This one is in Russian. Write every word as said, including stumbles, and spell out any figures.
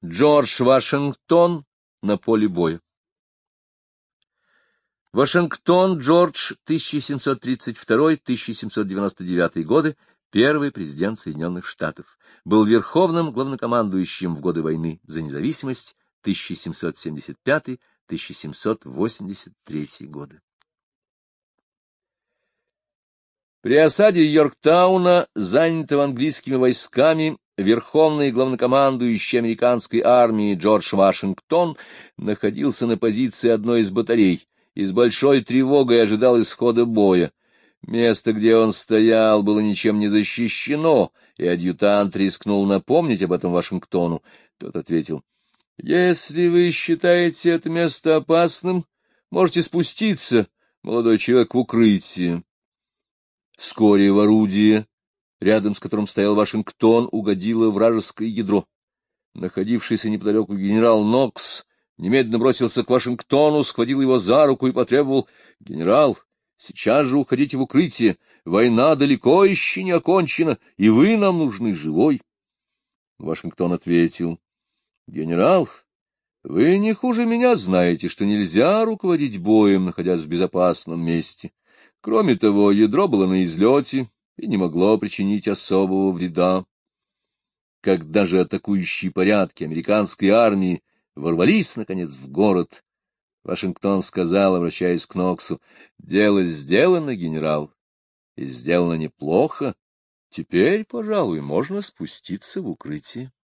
Джордж Вашингтон на поле боя. Вашингтон Джордж, тысяча семьсот тридцать второй — тысяча семьсот девяносто девятый годы, первый президент Соединенных Штатов. Был верховным главнокомандующим в годы войны за независимость тысяча семьсот семьдесят пятый — тысяча семьсот восемьдесят третий годы. При осаде Йорктауна, занятого английскими войсками, верховный главнокомандующий американской армии Джордж Вашингтон находился на позиции одной из батарей и с большой тревогой ожидал исхода боя. Место, где он стоял, было ничем не защищено, и адъютант рискнул напомнить об этом Вашингтону. Тот ответил: «Если вы считаете это место опасным, можете спуститься, молодой человек, в укрытие». Вскоре в орудие, рядом с которым стоял Вашингтон, угодило вражеское ядро. Находившийся неподалеку генерал Нокс немедленно бросился к Вашингтону, схватил его за руку и потребовал: «Генерал, сейчас же уходите в укрытие, война далеко еще не окончена, и вы нам нужны живой». Вашингтон ответил: «Генерал, вы не хуже меня знаете, что нельзя руководить боем, находясь в безопасном месте. Кроме того, ядро было на излете и не могло причинить особого вреда». Когда же атакующие порядки американской армии ворвались, наконец, в город, Вашингтон сказал, обращаясь к Ноксу: «Дело сделано, генерал, и сделано неплохо. Теперь, пожалуй, можно спуститься в укрытие».